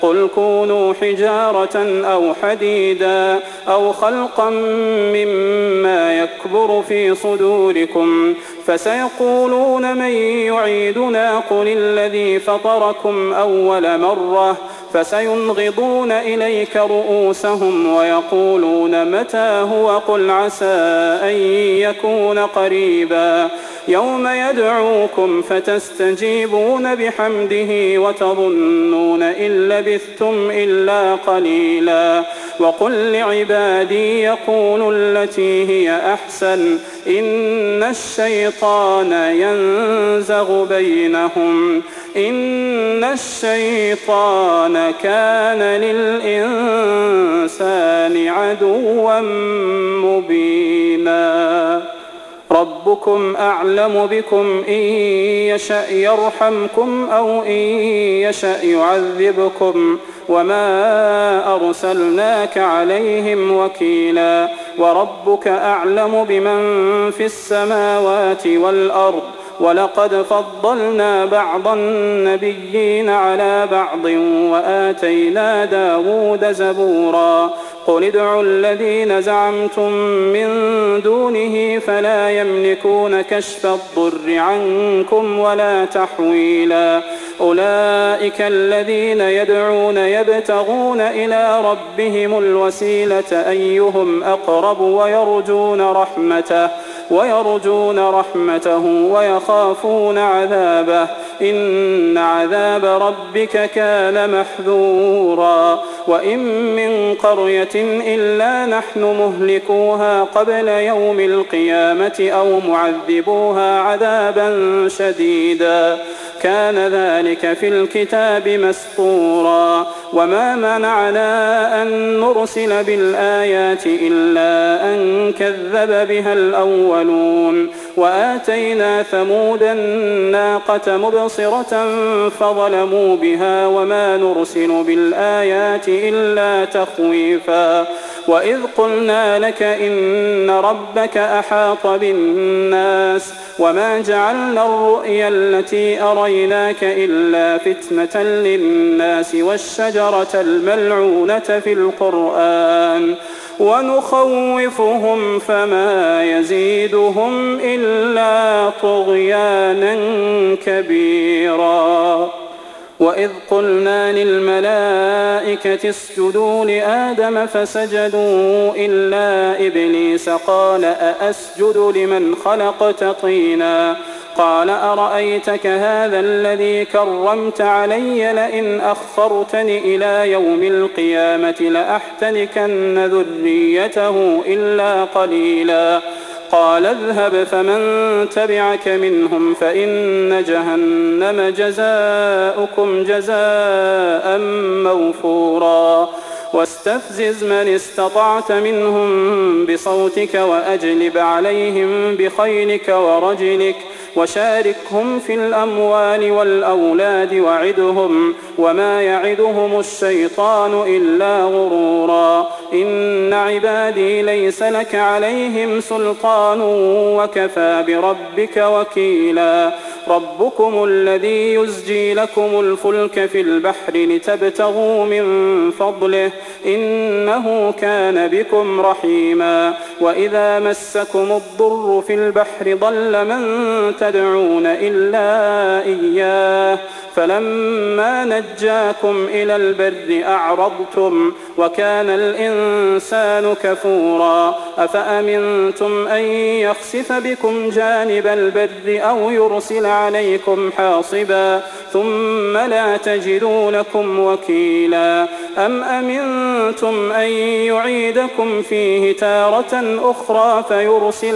قل كونوا حجارة أو حديدا أو خلقا مما يكبر في صدوركم فسيقولون من يعيدنا قل الذي فطركم أول مرة فسينغضون إليك رؤوسهم ويقولون متى هو قل عسى أن يكون قريبا يوم يدعوكم فتستجيبون بحمده وتظنون إن لبثتم إلا قليلا وقل لعبادي يقولوا التي هي أحسن إن الشيطان ينزغ بينهم إن الشيطان كان للإنسان عدوا مبينا ربكم أعلم بكم إن يشأ يرحمكم أو إن يشأ يعذبكم وما أرسلناك عليهم وكيلا وربك أعلم بمن في السماوات والأرض ولقد فضلنا بعض النبيين على بعض وآتينا داود زبورا قل ادعوا الذين زعمتم من دونه فلا يملكون كشف الضر عنكم ولا تحويلا أولئك الذين يدعون يبتغون إلى ربهم الوسيلة أيهم أقرب ويرجون رحمته ويخافون عذابه إن عذاب ربك كان محذورا وإن من قرية إلا نحن مهلكوها قبل يوم القيامة أو معذبوها عذابا شديدا كان ذلك في الكتاب مسطورا وما منعنا أن نرسل بالآيات إلا أن كذب بها الأولون وآتينا ثمود الناقة مبصرة فظلموا بها وما نرسل بالآيات إلا تخويفا وإذ قلنا لك إن ربك أحاط بالناس وما جعلنا الرؤيا التي أريناك إلا فتنة للناس والشجرة الملعونة في القرآن ونخوفهم فما يزيدهم إلا طغيانا كبيرا وإذ قلنا للملائكة اسجدوا لآدم فسجدوا إلا إبليس قال أأسجد لمن خلقت طينا قال أرأيتك هذا الذي كرمت علي لئن أخرتني إلى يوم القيامة لأحتنكن ذريته إلا قليلا قال اذهب فمن تبعك منهم فإن جهنم جزاؤكم جزاء موفورا واستفزز من استطعت منهم بصوتك وأجلب عليهم بخيلك ورجلك وشاركهم في الأموال والأولاد وعدهم وما يعدهم الشيطان إلا غرورا إن عبادي ليس لك عليهم سلطان وكفى بربك وكيلا ربكم الذي يزجي لكم الفلك في البحر لتبتغوا من فضله إنه كان بكم رحيما وإذا مسكم الضر في البحر ضل من تدعون إلا إياه فلما نجاكم إلى البر أعرضتم وكان الإنسان كفورا أفأمنتم أن يخسف بكم جانب البر أو يرسل عليكم حاصبا ثم لا تجدوا لكم وكيلا أم أمنتم أن يعيدكم فيه تارة أخرى فيرسل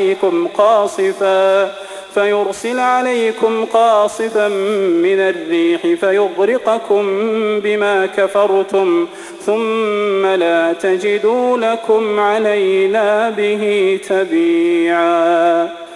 عليكم قاصفا من الريح فيغرقكم بما كفرتم ثم لا تجدوا لكم علينا به تبيعا